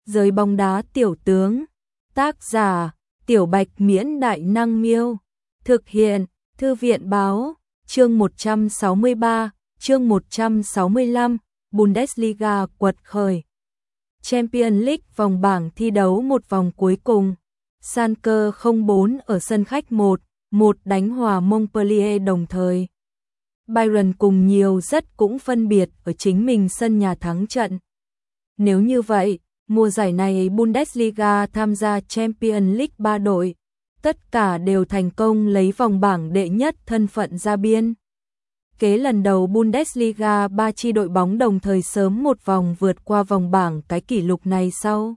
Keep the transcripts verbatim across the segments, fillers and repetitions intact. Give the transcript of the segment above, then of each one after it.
Giới bóng đá tiểu tướng. Tác giả: Tiểu Bạch Miễn Đại Năng Miêu. Thực hiện: Thư viện báo. Chương một trăm sáu mươi ba, chương một trăm sáu mươi lăm, Bundesliga quật khởi. Champions League vòng bảng thi đấu một vòng cuối cùng. Schalke không bốn ở sân khách một một đánh hòa Montpellier đồng thời. Bayern cùng nhiều rất cũng phân biệt ở chính mình sân nhà thắng trận. Nếu như vậy, mùa giải này Bundesliga tham gia Champions League ba đội, tất cả đều thành công lấy vòng bảng đệ nhất thân phận ra biên. Kế lần đầu Bundesliga ba chi đội bóng đồng thời sớm một vòng vượt qua vòng bảng cái kỷ lục này sau.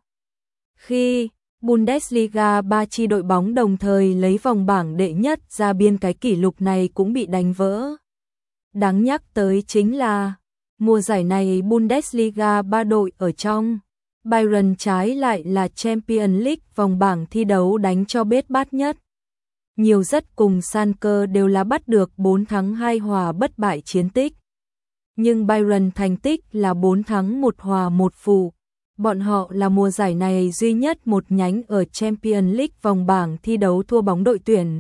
Khi Bundesliga ba chi đội bóng đồng thời lấy vòng bảng đệ nhất ra biên cái kỷ lục này cũng bị đánh vỡ. Đáng nhắc tới chính là, mùa giải này Bundesliga ba đội ở trong, Bayern trái lại là Champions League vòng bảng thi đấu đánh cho bết bát nhất. Nhiều rất cùng Schalke đều là bắt được bốn thắng hai hòa bất bại chiến tích. Nhưng Bayern thành tích là bốn thắng một hòa một phụ. Bọn họ là mùa giải này duy nhất một nhánh ở Champions League vòng bảng thi đấu thua bóng đội tuyển.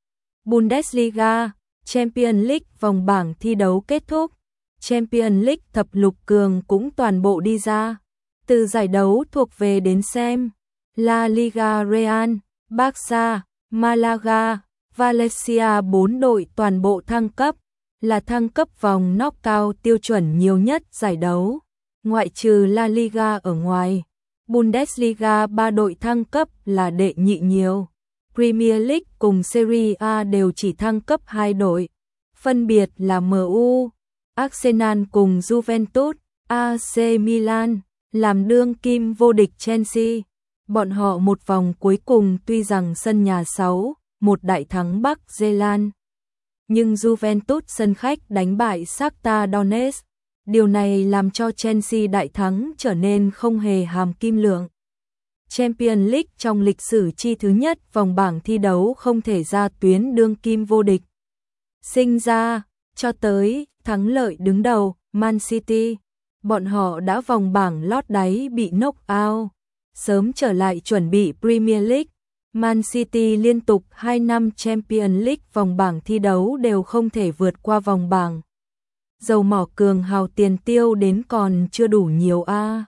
Bundesliga, Champions League vòng bảng thi đấu kết thúc. Champions League thập lục cường cũng toàn bộ đi ra. Từ giải đấu thuộc về đến xem, La Liga Real, Barca, Malaga, Valencia bốn đội toàn bộ thăng cấp, là thăng cấp vòng knockout tiêu chuẩn nhiều nhất giải đấu. Ngoại trừ La Liga ở ngoài, Bundesliga ba đội thăng cấp là đệ nhị nhiều. Premier League cùng Serie A đều chỉ thăng cấp hai đội, phân biệt là em u, Arsenal cùng Juventus, a xê Milan, làm đương kim vô địch Chelsea. Bọn họ một vòng cuối cùng tuy rằng sân nhà sáu một đại thắng Bắc Zealand, nhưng Juventus sân khách đánh bại Shakhtar Donetsk. Điều này làm cho Chelsea đại thắng trở nên không hề hàm kim lượng. Champions League trong lịch sử chi thứ nhất vòng bảng thi đấu không thể ra tuyến đương kim vô địch. Sinh ra, cho tới, thắng lợi đứng đầu, Man City. Bọn họ đã vòng bảng lót đáy bị knock out. Sớm trở lại chuẩn bị Premier League. Man City liên tục hai năm Champions League vòng bảng thi đấu đều không thể vượt qua vòng bảng. Dầu mỏ cường hào tiền tiêu đến còn chưa đủ nhiều a.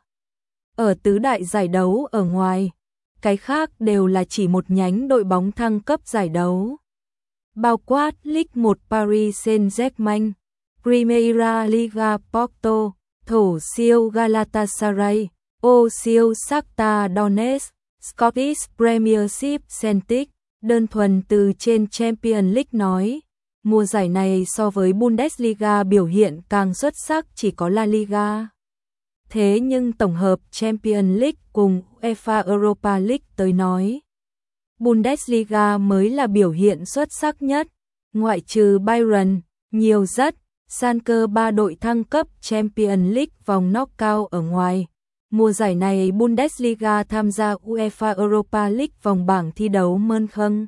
Ở tứ đại giải đấu ở ngoài, cái khác đều là chỉ một nhánh đội bóng thăng cấp giải đấu. Bao quát League một Paris Saint-Germain, Primeira Liga Porto, thổ siêu Galatasaray, ô siêu Shakhtar Donetsk, Scottish Premiership Celtic. Đơn thuần từ trên Champions League nói, mùa giải này so với Bundesliga biểu hiện càng xuất sắc chỉ có La Liga. Thế nhưng tổng hợp Champions League cùng UEFA Europa League tới nói, Bundesliga mới là biểu hiện xuất sắc nhất. Ngoại trừ Bayern, nhiều rất, Schalke ba đội thăng cấp Champions League vòng knockout ở ngoài. Mùa giải này Bundesliga tham gia UEFA Europa League vòng bảng thi đấu Mönchen,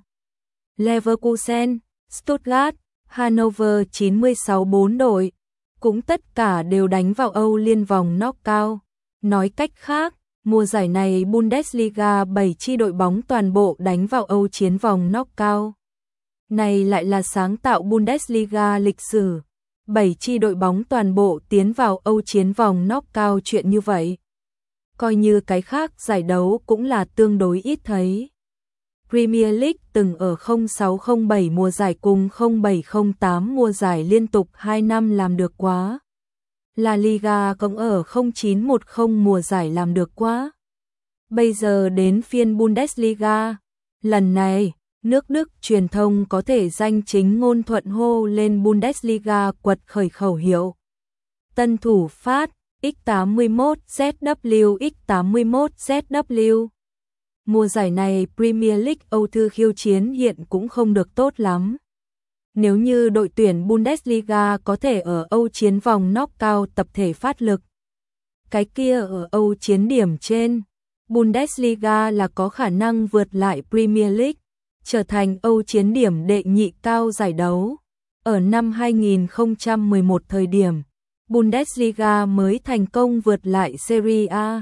Leverkusen, Stuttgart, Hannover chín sáu bốn đội, cũng tất cả đều đánh vào Âu Liên vòng knockout. Nói cách khác, mùa giải này Bundesliga bảy chi đội bóng toàn bộ đánh vào Âu chiến vòng knockout. Này lại là sáng tạo Bundesliga lịch sử. bảy chi đội bóng toàn bộ tiến vào Âu chiến vòng knockout, chuyện như vậy. Coi như cái khác giải đấu cũng là tương đối ít thấy. Premier League từng ở không sáu không bảy mùa giải cùng không bảy không tám mùa giải liên tục hai năm làm được quá. La Liga cũng ở không chín một không mùa giải làm được quá. Bây giờ đến phiên Bundesliga. Lần này, nước Đức truyền thông có thể danh chính ngôn thuận hô lên Bundesliga quật khởi khẩu hiệu. Tân thủ phát X tám mốt Z W X tám mốt Z W. Mùa giải này Premier League Âu thư khiêu chiến hiện cũng không được tốt lắm. Nếu như đội tuyển Bundesliga có thể ở Âu chiến vòng knockout tập thể phát lực, cái kia ở Âu chiến điểm trên, Bundesliga là có khả năng vượt lại Premier League, trở thành Âu chiến điểm đệ nhị cao giải đấu. Ở năm hai nghìn không trăm mười một thời điểm, Bundesliga mới thành công vượt lại Serie A.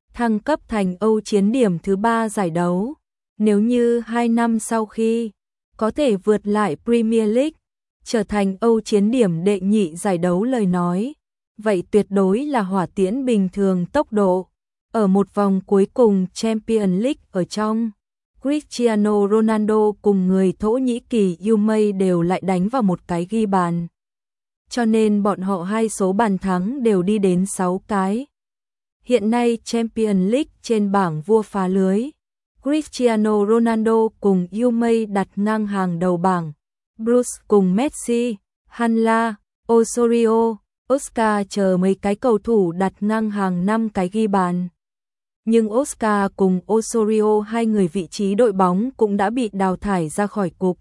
thăng cấp thành Âu chiến điểm thứ ba giải đấu. Nếu như hai năm sau khi có thể vượt lại Premier League, trở thành Âu chiến điểm đệ nhị giải đấu lời nói, vậy tuyệt đối là hỏa tiễn bình thường tốc độ. Ở một vòng cuối cùng Champions League ở trong, Cristiano Ronaldo cùng người Thổ Nhĩ Kỳ Yumay đều lại đánh vào một cái ghi bàn. Cho nên bọn họ hai số bàn thắng đều đi đến sáu cái. Hiện nay Champions League trên bảng vua phá lưới, Cristiano Ronaldo cùng Yumay đặt ngang hàng đầu bảng. Bruce cùng Messi, Hanla, Osorio, Oscar chờ mấy cái cầu thủ đặt ngang hàng năm cái ghi bàn. Nhưng Oscar cùng Osorio hai người vị trí đội bóng cũng đã bị đào thải ra khỏi cục.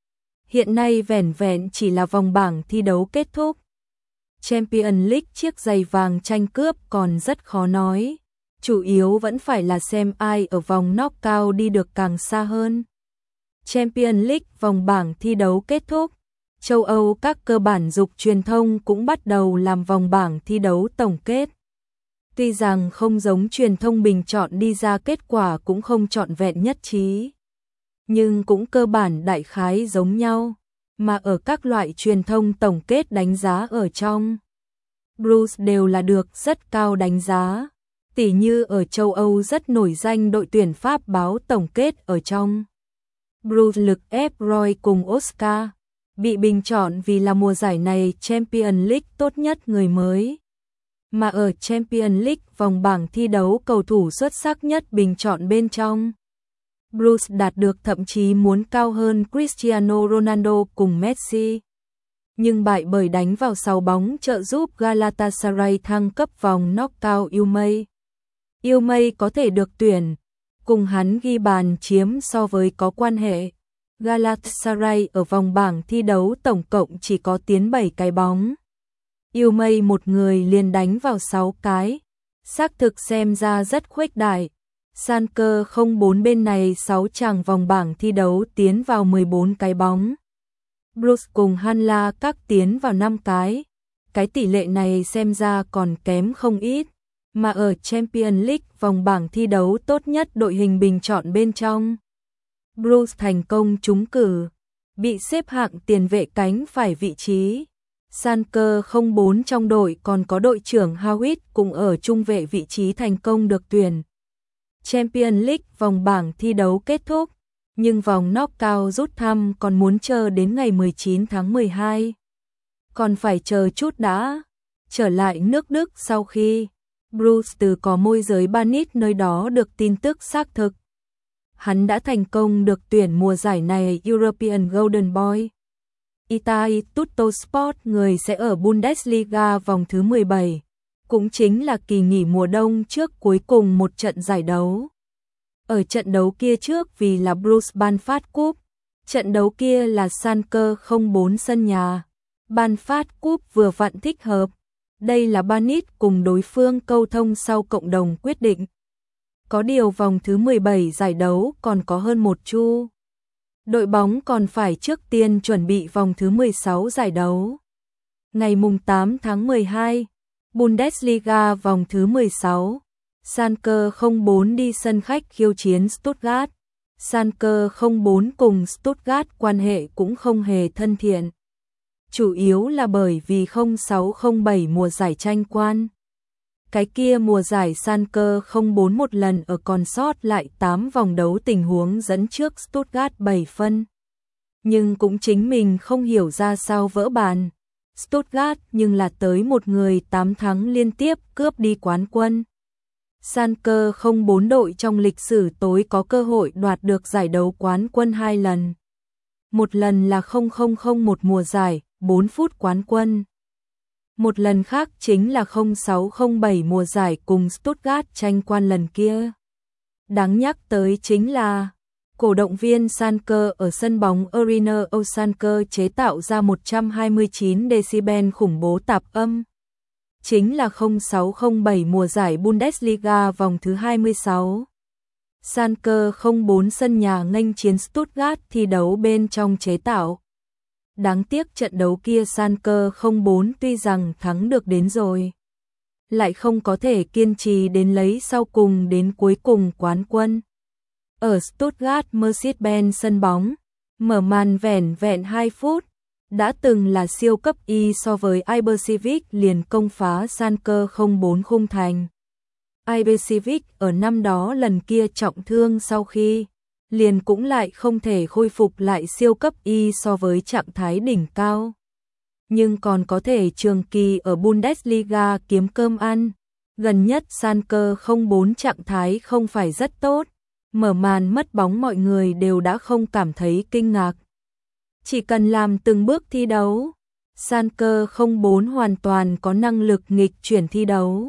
Hiện nay vẻn vẹn chỉ là vòng bảng thi đấu kết thúc. Champions League chiếc giày vàng tranh cướp còn rất khó nói. Chủ yếu vẫn phải là xem ai ở vòng knockout đi được càng xa hơn. Champions League vòng bảng thi đấu kết thúc. Châu Âu các cơ bản dục truyền thông cũng bắt đầu làm vòng bảng thi đấu tổng kết. Tuy rằng không giống truyền thông bình chọn đi ra kết quả cũng không trọn vẹn nhất trí, nhưng cũng cơ bản đại khái giống nhau, mà ở các loại truyền thông tổng kết đánh giá ở trong Bruce đều là được rất cao đánh giá. Tỉ như ở châu Âu rất nổi danh đội tuyển Pháp báo tổng kết ở trong Bruce lực ép Roy cùng Oscar, bị bình chọn vì là mùa giải này Champions League tốt nhất người mới. Mà ở Champions League vòng bảng thi đấu cầu thủ xuất sắc nhất bình chọn bên trong, Bruce đạt được thậm chí muốn cao hơn Cristiano Ronaldo cùng Messi. Nhưng bại bởi đánh vào sáu bóng trợ giúp Galatasaray thăng cấp vòng knockout Yumay. Yumay có thể được tuyển, cùng hắn ghi bàn chiếm so với có quan hệ. Galatasaray ở vòng bảng thi đấu tổng cộng chỉ có tiến bảy cái bóng. Yumay một người liền đánh vào sáu cái, xác thực xem ra rất khuếch đại. Sanker không bốn bên này sáu chàng vòng bảng thi đấu tiến vào mười bốn cái bóng. Bruce cùng Hanla các tiến vào năm cái. Cái tỷ lệ này xem ra còn kém không ít, mà ở Champions League vòng bảng thi đấu tốt nhất đội hình bình chọn bên trong, Bruce thành công trúng cử, bị xếp hạng tiền vệ cánh phải vị trí. Sanker không bốn trong đội còn có đội trưởng Howitt cùng ở trung vệ vị trí thành công được tuyển. Champions League vòng bảng thi đấu kết thúc, nhưng vòng knockout rút thăm còn muốn chờ đến ngày mười chín tháng mười hai. Còn phải chờ chút đã. Trở lại nước Đức sau khi Bruce từ có môi giới Banit nơi đó được tin tức xác thực. Hắn đã thành công được tuyển mùa giải này European Golden Boy. Italy Tuttosport người sẽ ở Bundesliga vòng thứ mười bảy, cũng chính là kỳ nghỉ mùa đông trước cuối cùng một trận giải đấu. Ở trận đấu kia trước vì là Bruce Banfast Cup, trận đấu kia là Sanker không bốn sân nhà. Banfast Cup vừa vặn thích hợp. Đây là Banit cùng đối phương câu thông sau cộng đồng quyết định. Có điều vòng thứ mười bảy giải đấu còn có hơn một chu. Đội bóng còn phải trước tiên chuẩn bị vòng thứ mười sáu giải đấu. Ngày mùng tám tháng mười hai, Bundesliga vòng thứ mười sáu, Sanker không bốn đi sân khách khiêu chiến Stuttgart. Sanker không bốn cùng Stuttgart quan hệ cũng không hề thân thiện. Chủ yếu là bởi vì không sáu không bảy mùa giải tranh quan. Cái kia mùa giải Sanker không bốn một lần ở còn sót lại tám vòng đấu tình huống dẫn trước Stuttgart bảy phân. Nhưng cũng chính mình không hiểu ra sao vỡ bàn. Stuttgart nhưng là tới một người tám thắng liên tiếp cướp đi quán quân. Sanker không bốn đội trong lịch sử tối có cơ hội đoạt được giải đấu quán quân hai lần. Một lần là không không không một mùa giải, bốn phút quán quân. Một lần khác chính là không sáu không bảy mùa giải cùng Stuttgart tranh quan lần kia. Đáng nhắc tới chính là cổ động viên Sanker ở sân bóng Arena Osanker chế tạo ra một trăm hai mươi chín decibel khủng bố tạp âm. Chính là không sáu không bảy mùa giải Bundesliga vòng thứ hai mươi sáu. Sanker không bốn sân nhà nghênh chiến Stuttgart thi đấu bên trong chế tạo. Đáng tiếc trận đấu kia Sanker không bốn tuy rằng thắng được đến rồi, lại không có thể kiên trì đến lấy sau cùng đến cuối cùng quán quân. Ở Stuttgart Mercedes-Benz sân bóng, mở màn vẻn vẹn hai phút, đã từng là siêu cấp Y so với Ibercivic liền công phá Schalke không bốn khung thành. Ibercivic ở năm đó lần kia trọng thương sau khi liền cũng lại không thể khôi phục lại siêu cấp Y so với trạng thái đỉnh cao. Nhưng còn có thể trường kỳ ở Bundesliga kiếm cơm ăn. Gần nhất Schalke không bốn trạng thái không phải rất tốt. Mở màn mất bóng mọi người đều đã không cảm thấy kinh ngạc. Chỉ cần làm từng bước thi đấu, Schalke không bốn hoàn toàn có năng lực nghịch chuyển thi đấu.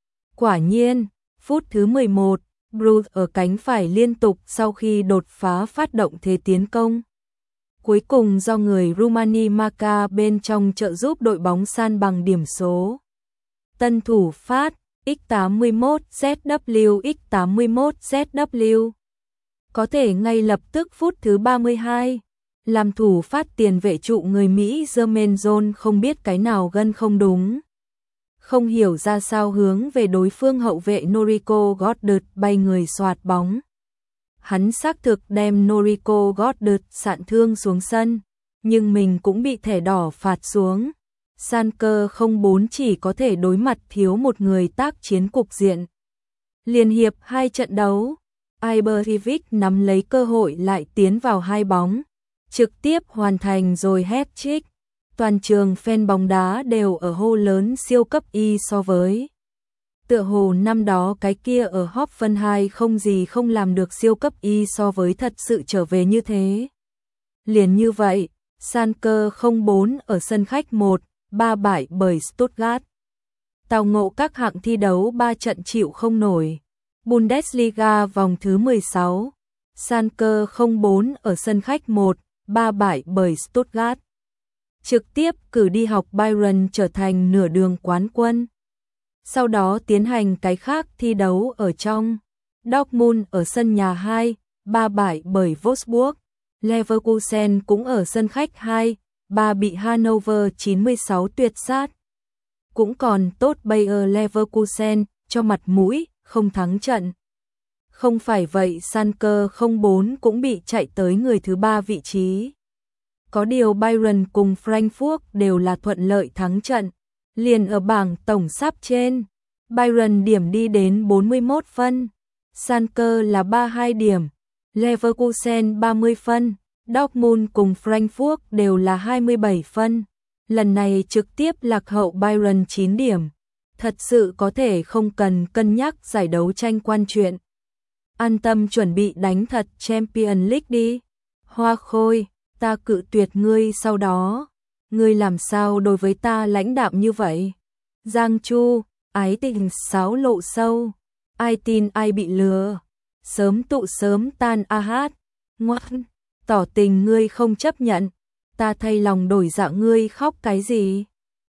Quả nhiên, phút thứ mười một, Bruce ở cánh phải liên tục sau khi đột phá phát động thế tiến công. Cuối cùng do người Rumani Marca bên trong trợ giúp đội bóng san bằng điểm số. Tân thủ phát X tám mươi mốt Z W X tám mươi mốt Z W. Có thể ngay lập tức phút thứ ba mươi hai, làm thủ phát tiền vệ trụ người Mỹ Jermaine Jones không biết cái nào gân không đúng. Không hiểu ra sao hướng về đối phương hậu vệ Noriko Goddard bay người xoạt bóng. Hắn xác thực đem Noriko Goddard sạn thương xuống sân, nhưng mình cũng bị thẻ đỏ phạt xuống. Schalke không bốn chỉ có thể đối mặt thiếu một người tác chiến cục diện. Liên hiệp hai trận đấu, Ibercivic nắm lấy cơ hội lại tiến vào hai bóng, trực tiếp hoàn thành rồi hat-trick. Toàn trường fan bóng đá đều ở hô lớn siêu cấp Y so với. Tựa hồ năm đó cái kia ở Hoffenheim không gì không làm được siêu cấp Y so với thật sự trở về như thế. Liền như vậy, Schalke không bốn ở sân khách một ba bại bởi Stuttgart. Tào ngộ các hạng thi đấu ba trận chịu không nổi. Bundesliga vòng thứ mười sáu, Schalke không bốn ở sân khách một ba bại bởi Stuttgart. Trực tiếp cử đi học Bayern trở thành nửa đường quán quân. Sau đó tiến hành cái khác thi đấu ở trong. Dortmund ở sân nhà hai ba bại bởi Wolfsburg. Leverkusen cũng ở sân khách hai ba bị Hannover chín mươi sáu tuyệt sát. Cũng còn tốt Bayer Leverkusen cho mặt mũi, không thắng trận. Không phải vậy Schalke không bốn cũng bị chạy tới người thứ ba vị trí. Có điều Bayern cùng Frankfurt đều là thuận lợi thắng trận, liền ở bảng tổng sắp trên. Bayern điểm đi đến bốn mươi mốt phân, Schalke là ba mươi hai điểm, Leverkusen ba mươi phân, Dortmund cùng Frankfurt đều là hai mươi bảy phân. Lần này trực tiếp lạc hậu Bayern chín điểm. Thật sự có thể không cần cân nhắc giải đấu tranh quan chuyện. An tâm chuẩn bị đánh thật Champions League đi. Hoa Khôi, ta cự tuyệt ngươi sau đó. Ngươi làm sao đối với ta lãnh đạm như vậy? Giang Chu, ái tình sáo lộ sâu. Ai tin ai bị lừa. Sớm tụ sớm tan a hát. Ngoan, tỏ tình ngươi không chấp nhận. Ta thay lòng đổi dạ ngươi khóc cái gì?